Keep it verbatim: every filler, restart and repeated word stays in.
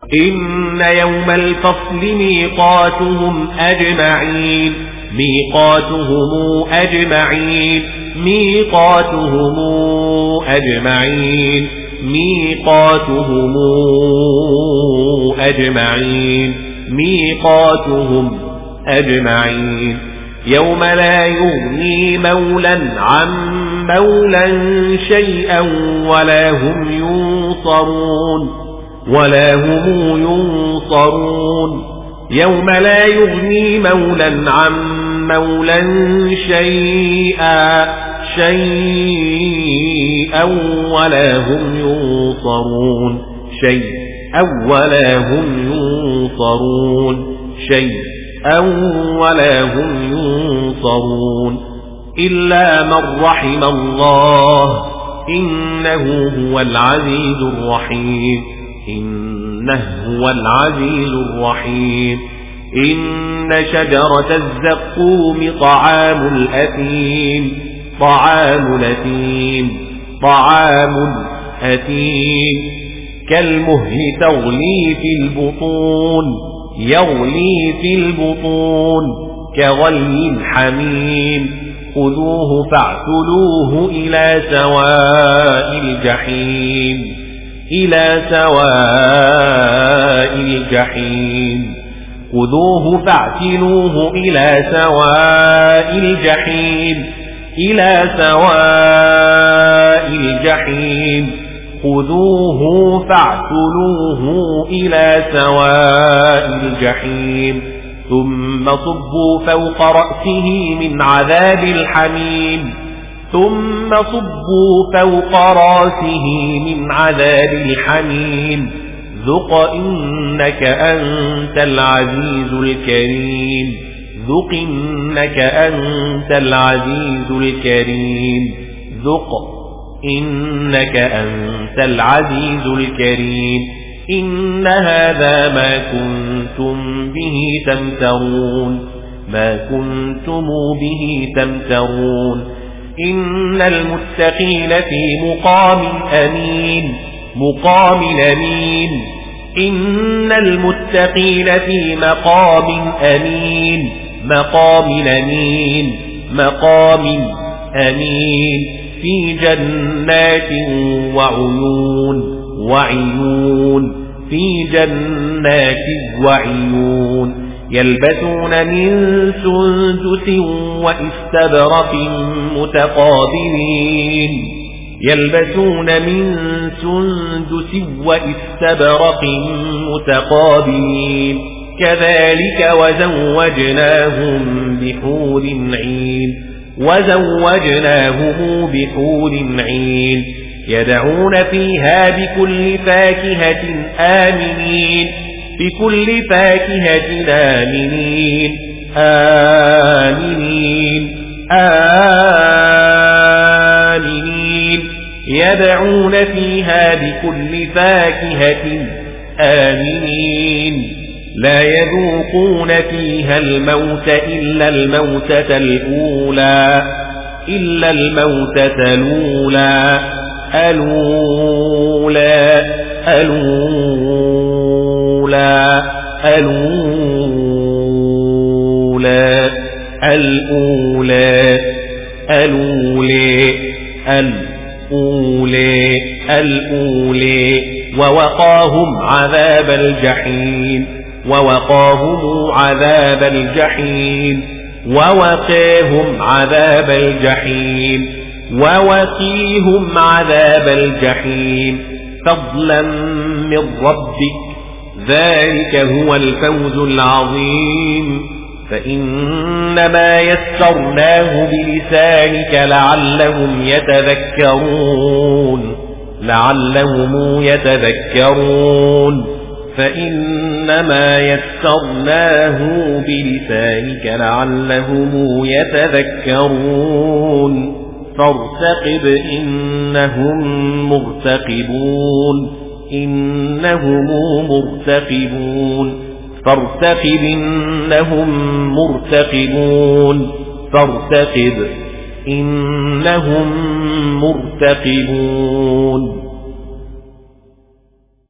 إن يوم الفصل ميقاتهم أجمعين ميقاتهم أجمعين ميقاتهم أجمعين ميقاتهم أجمعين ميقاتهم أجمعين يوم لا يغني مولا عن مولا شيئا ولا هم ينصرون ولا هم ينصرون يوم لا يغني مولا عن مولا شيئا شيئا ولا هم ينصرون شيئا ولا هم ينصرون شيئا ولا هم ينصرون إلا من رحم الله إنه هو العزيز الرحيم إنه هو العزيز الرحيم إن شجرة الزقوم طعام الأثيم طعام الأثيم طعام الأثيم كالمهل تغلي في البطون يغلي في البطون كغلي الحميم خذوه فاعتلوه إلى سواء الجحيم إلى سواء الجحيم خذوه فاعتلوه إلى سواء الجحيم إلى سواء الجحيم خذوه فاعتلوه إلى سواء الجحيم ثم صبوا فوق رأسه من عذاب الحميم ثم صبوا فوق راسه من عذاب الحميم ذق إنك أنت العزيز الكريم ذق إنك أنت العزيز الكريم ذق إنك أنت العزيز الكريم إن هذا ما كنتم به تمترون ما كنتم به تمترون إن المتقين في مقام أمين مقام أمين إن المتقين في مقام أمين مقام أمين مقام أمين في جنات وعيون وعيون في جنات وعيون يلبسون من سندس واستبرق متقابلين يلبسون من سندس واستبرق متقابلين كذلك وزوجناهم بحور عين وزوجناهم بحور عين يدعون فيها بكل فاكهة آمنين بكل فاكهة آمنين آمنين آمنين يدعون فيها بكل فاكهة آمنين لا يذوقون فيها الموت إلا الموتة الأولى إلا الموتة الأولى الأولى الأولى الأولى الأولى الأولى الأولى الأولى ووقاهم عذاب الجحيم ووقاهم عذاب الجحيم ووقاهم عذاب الجحيم ووقيهم عذاب الجحيم فضلا من ربك ذلك هو الفوز العظيم فإنما يسرناه بلسانك لعلهم يتذكرون لعلهم يتذكرون فإنما يسرناه بلسانك لعلهم يتذكرون فارتقب إنهم مرتقبون إنهم مرتقبون فارتقب إنهم مرتقبون فارتقب إنهم مرتقبون